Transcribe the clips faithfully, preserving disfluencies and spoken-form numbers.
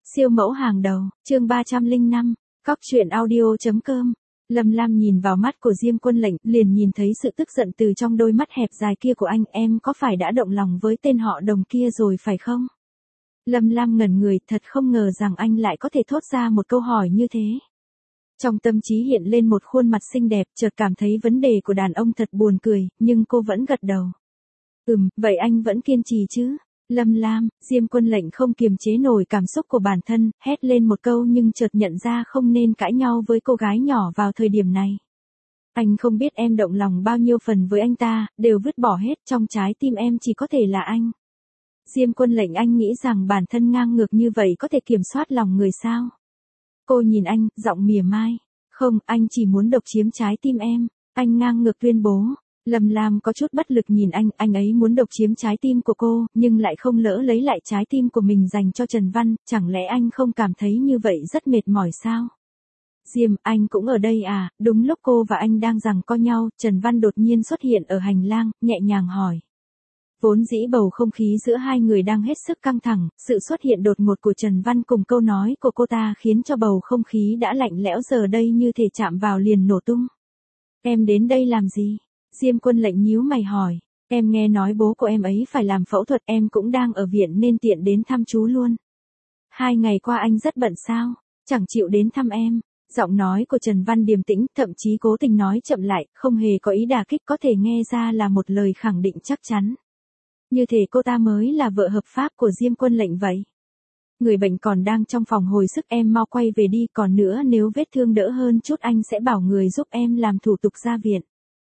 Siêu mẫu hàng đầu, chương ba trăm lẻ năm, cóc truyện audio.com. Lâm Lam nhìn vào mắt của Diêm Quân Lệnh, liền nhìn thấy sự tức giận từ trong đôi mắt hẹp dài kia của anh. Em có phải đã động lòng với tên họ Đồng kia rồi phải không? Lâm Lam ngẩn người, thật không ngờ rằng anh lại có thể thốt ra một câu hỏi như thế. Trong tâm trí hiện lên một khuôn mặt xinh đẹp, chợt cảm thấy vấn đề của đàn ông thật buồn cười, nhưng cô vẫn gật đầu. Ừm, vậy anh vẫn kiên trì chứ? Lâm Lam, Diêm Quân Lệnh không kiềm chế nổi cảm xúc của bản thân, hét lên một câu nhưng chợt nhận ra không nên cãi nhau với cô gái nhỏ vào thời điểm này. Anh không biết em động lòng bao nhiêu phần với anh ta, đều vứt bỏ hết, trong trái tim em chỉ có thể là anh. Diêm Quân Lệnh, anh nghĩ rằng bản thân ngang ngược như vậy có thể kiểm soát lòng người sao? Cô nhìn anh, giọng mỉa mai. Không, anh chỉ muốn độc chiếm trái tim em. Anh ngang ngược tuyên bố. Lâm Lam có chút bất lực nhìn anh, anh ấy muốn độc chiếm trái tim của cô, nhưng lại không lỡ lấy lại trái tim của mình dành cho Trần Văn, chẳng lẽ anh không cảm thấy như vậy rất mệt mỏi sao? Diêm, anh cũng ở đây à? Đúng lúc cô và anh đang giằng co nhau, Trần Văn đột nhiên xuất hiện ở hành lang, nhẹ nhàng hỏi. Vốn dĩ bầu không khí giữa hai người đang hết sức căng thẳng, sự xuất hiện đột ngột của Trần Văn cùng câu nói của cô ta khiến cho bầu không khí đã lạnh lẽo giờ đây như thể chạm vào liền nổ tung. Em đến đây làm gì? Diêm Quân Lệnh nhíu mày hỏi. Em nghe nói bố của em ấy phải làm phẫu thuật, em cũng đang ở viện nên tiện đến thăm chú luôn. Hai ngày qua anh rất bận sao? Chẳng chịu đến thăm em. Giọng nói của Trần Văn điềm tĩnh, thậm chí cố tình nói chậm lại, không hề có ý đả kích, có thể nghe ra là một lời khẳng định chắc chắn. Như thể cô ta mới là vợ hợp pháp của Diêm Quân Lệnh vậy. Người bệnh còn đang trong phòng hồi sức, em mau quay về đi, còn nữa nếu vết thương đỡ hơn chút anh sẽ bảo người giúp em làm thủ tục ra viện.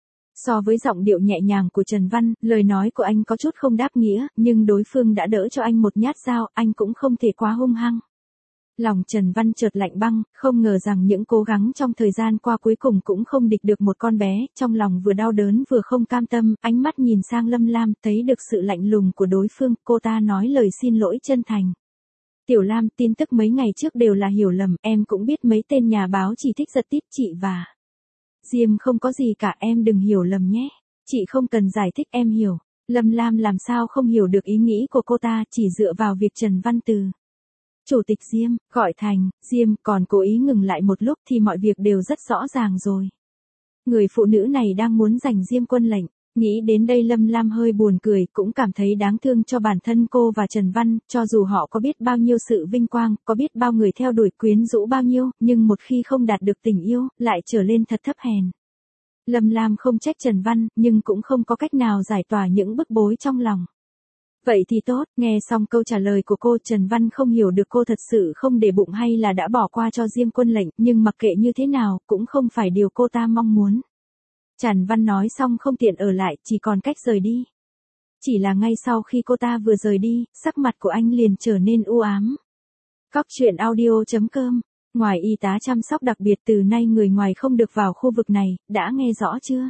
So với giọng điệu nhẹ nhàng của Trần Văn, lời nói của anh có chút không đáp nghĩa, nhưng đối phương đã đỡ cho anh một nhát dao, anh cũng không thể quá hung hăng. Lòng Trần Văn chợt lạnh băng, không ngờ rằng những cố gắng trong thời gian qua cuối cùng cũng không địch được một con bé, trong lòng vừa đau đớn vừa không cam tâm, ánh mắt nhìn sang Lâm Lam, thấy được sự lạnh lùng của đối phương, cô ta nói lời xin lỗi chân thành. Tiểu Lam, tin tức mấy ngày trước đều là hiểu lầm, em cũng biết mấy tên nhà báo chỉ thích giật tít chị và... Diêm, không có gì cả, em đừng hiểu lầm nhé. Chị không cần giải thích, em hiểu. Lâm Lam làm sao không hiểu được ý nghĩ của cô ta, chỉ dựa vào việc Trần Văn từ Chủ tịch Diêm, gọi thành, Diêm, còn cố ý ngừng lại một lúc thì mọi việc đều rất rõ ràng rồi. Người phụ nữ này đang muốn giành Diêm Quân Lệnh. Nghĩ đến đây Lâm Lam hơi buồn cười, cũng cảm thấy đáng thương cho bản thân cô và Trần Văn, cho dù họ có biết bao nhiêu sự vinh quang, có biết bao người theo đuổi quyến rũ bao nhiêu, nhưng một khi không đạt được tình yêu, lại trở lên thật thấp hèn. Lâm Lam không trách Trần Văn, nhưng cũng không có cách nào giải tỏa những bức bối trong lòng. Vậy thì tốt, nghe xong câu trả lời của cô, Trần Văn không hiểu được cô thật sự không để bụng hay là đã bỏ qua cho Diêm Quân Lệnh, nhưng mặc kệ như thế nào, cũng không phải điều cô ta mong muốn. Trần Văn nói xong không tiện ở lại, chỉ còn cách rời đi. Chỉ là ngay sau khi cô ta vừa rời đi, sắc mặt của anh liền trở nên u ám. Cóc truyện audio.com. Ngoài y tá chăm sóc đặc biệt, từ nay người ngoài không được vào khu vực này, đã nghe rõ chưa?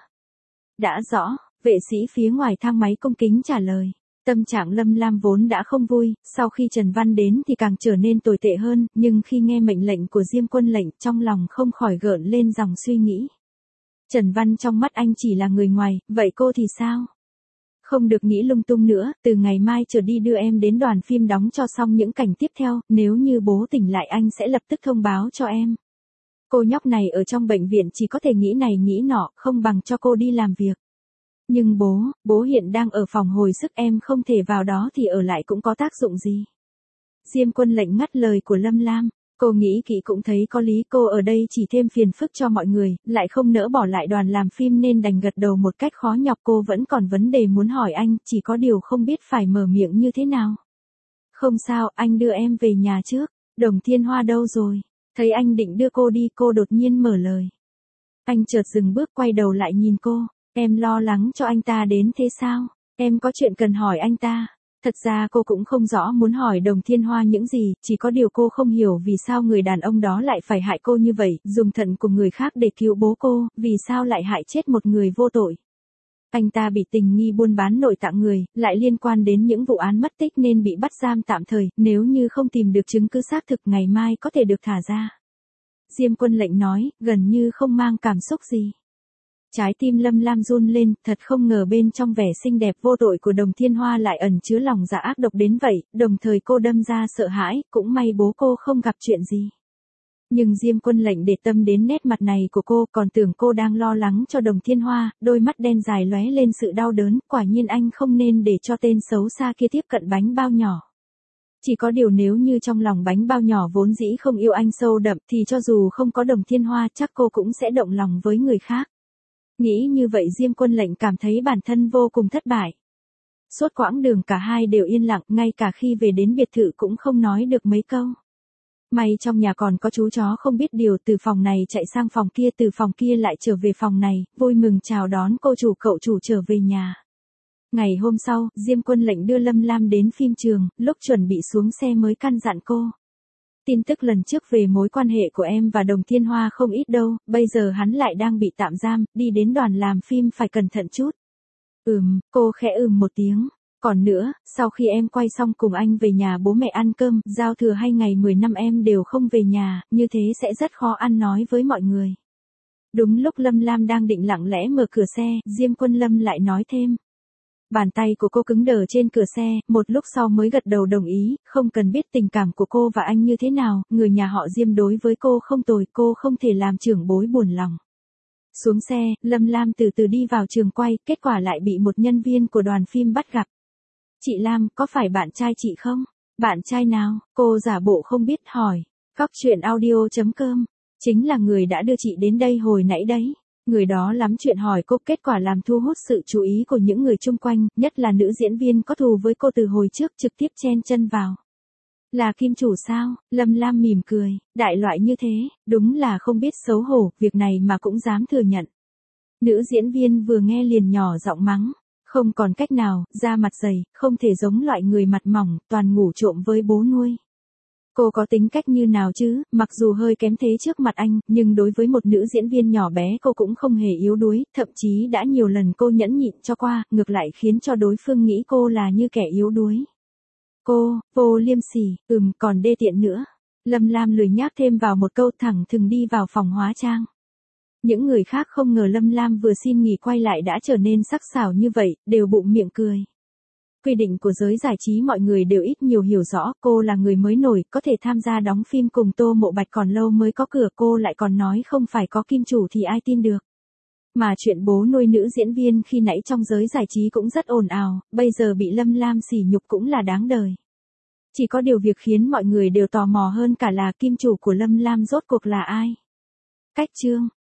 Đã rõ, vệ sĩ phía ngoài thang máy cung kính trả lời. Tâm trạng Lâm Lam vốn đã không vui, sau khi Trần Văn đến thì càng trở nên tồi tệ hơn, nhưng khi nghe mệnh lệnh của Diêm Quân Lệnh, trong lòng không khỏi gợn lên dòng suy nghĩ. Trần Văn trong mắt anh chỉ là người ngoài, vậy cô thì sao? Không được nghĩ lung tung nữa, từ ngày mai trở đi đưa em đến đoàn phim đóng cho xong những cảnh tiếp theo, nếu như bố tỉnh lại anh sẽ lập tức thông báo cho em. Cô nhóc này ở trong bệnh viện chỉ có thể nghĩ này nghĩ nọ, không bằng cho cô đi làm việc. Nhưng bố, bố hiện đang ở phòng hồi sức, em không thể vào đó thì ở lại cũng có tác dụng gì. Diêm Quân Lệnh ngắt lời của Lâm Lam. Cô nghĩ kỹ cũng thấy có lý, cô ở đây chỉ thêm phiền phức cho mọi người, lại không nỡ bỏ lại đoàn làm phim nên đành gật đầu một cách khó nhọc. Cô vẫn còn vấn đề muốn hỏi anh, chỉ có điều không biết phải mở miệng như thế nào. Không sao, anh đưa em về nhà trước. Đồng Thiên Hoa đâu rồi? Thấy anh định đưa cô đi, cô đột nhiên mở lời. Anh chợt dừng bước, quay đầu lại nhìn cô. Em lo lắng cho anh ta đến thế sao? Em có chuyện cần hỏi anh ta. Thật ra cô cũng không rõ muốn hỏi Đồng Thiên Hoa những gì, chỉ có điều cô không hiểu vì sao người đàn ông đó lại phải hại cô như vậy, dùng thận của người khác để cứu bố cô, vì sao lại hại chết một người vô tội. Anh ta bị tình nghi buôn bán nội tạng người, lại liên quan đến những vụ án mất tích nên bị bắt giam tạm thời, nếu như không tìm được chứng cứ xác thực ngày mai có thể được thả ra. Diêm Quân Lệnh nói, gần như không mang cảm xúc gì. Trái tim Lâm Lam run lên, thật không ngờ bên trong vẻ xinh đẹp vô tội của Đồng Thiên Hoa lại ẩn chứa lòng dạ ác độc đến vậy, đồng thời cô đâm ra sợ hãi, cũng may bố cô không gặp chuyện gì. Nhưng Diêm Quân Lệnh để tâm đến nét mặt này của cô, còn tưởng cô đang lo lắng cho Đồng Thiên Hoa, đôi mắt đen dài lóe lên sự đau đớn, quả nhiên anh không nên để cho tên xấu xa kia tiếp cận bánh bao nhỏ. Chỉ có điều nếu như trong lòng bánh bao nhỏ vốn dĩ không yêu anh sâu đậm thì cho dù không có Đồng Thiên Hoa chắc cô cũng sẽ động lòng với người khác. Nghĩ như vậy Diêm Quân Lệnh cảm thấy bản thân vô cùng thất bại. Suốt quãng đường cả hai đều yên lặng, ngay cả khi về đến biệt thự cũng không nói được mấy câu. May trong nhà còn có chú chó không biết điều, từ phòng này chạy sang phòng kia, từ phòng kia lại trở về phòng này, vui mừng chào đón cô chủ cậu chủ trở về nhà. Ngày hôm sau, Diêm Quân Lệnh đưa Lâm Lam đến phim trường, lúc chuẩn bị xuống xe mới căn dặn cô. Tin tức lần trước về mối quan hệ của em và Đồng Thiên Hoa không ít đâu, bây giờ hắn lại đang bị tạm giam, đi đến đoàn làm phim phải cẩn thận chút. Ừm, cô khẽ ừm một tiếng. Còn nữa, sau khi em quay xong cùng anh về nhà bố mẹ ăn cơm, giao thừa hay ngày mười năm em đều không về nhà, như thế sẽ rất khó ăn nói với mọi người. Đúng lúc Lâm Lam đang định lặng lẽ mở cửa xe, Diêm Quân Lâm lại nói thêm. Bàn tay của cô cứng đờ trên cửa xe, một lúc sau mới gật đầu đồng ý, không cần biết tình cảm của cô và anh như thế nào, người nhà họ Diêm đối với cô không tồi, cô không thể làm trưởng bối buồn lòng. Xuống xe, Lâm Lam từ từ đi vào trường quay, kết quả lại bị một nhân viên của đoàn phim bắt gặp. Chị Lam, có phải bạn trai chị không? Bạn trai nào? Cô giả bộ không biết hỏi. Cóc truyện audio chấm com. Chính là người đã đưa chị đến đây hồi nãy đấy. Người đó lắm chuyện hỏi cô, kết quả làm thu hút sự chú ý của những người chung quanh, nhất là nữ diễn viên có thù với cô từ hồi trước, trực tiếp chen chân vào. Là kim chủ sao? Lâm Lam mỉm cười, đại loại như thế, đúng là không biết xấu hổ, việc này mà cũng dám thừa nhận. Nữ diễn viên vừa nghe liền nhỏ giọng mắng, không còn cách nào, da mặt dày, không thể giống loại người mặt mỏng, toàn ngủ trộm với bố nuôi. Cô có tính cách như nào chứ, mặc dù hơi kém thế trước mặt anh, nhưng đối với một nữ diễn viên nhỏ bé cô cũng không hề yếu đuối, thậm chí đã nhiều lần cô nhẫn nhịn cho qua, ngược lại khiến cho đối phương nghĩ cô là như kẻ yếu đuối. Cô, vô liêm sỉ, ừm, còn đê tiện nữa. Lâm Lam lười nhác thêm vào một câu, thẳng thừng đi vào phòng hóa trang. Những người khác không ngờ Lâm Lam vừa xin nghỉ quay lại đã trở nên sắc sảo như vậy, đều bụng miệng cười. Quy định của giới giải trí mọi người đều ít nhiều hiểu rõ, cô là người mới nổi, có thể tham gia đóng phim cùng Tô Mộ Bạch còn lâu mới có cửa, cô lại còn nói không phải có kim chủ thì ai tin được. Mà chuyện bố nuôi nữ diễn viên khi nãy trong giới giải trí cũng rất ồn ào, bây giờ bị Lâm Lam sỉ nhục cũng là đáng đời. Chỉ có điều việc khiến mọi người đều tò mò hơn cả là kim chủ của Lâm Lam rốt cuộc là ai. Cách chương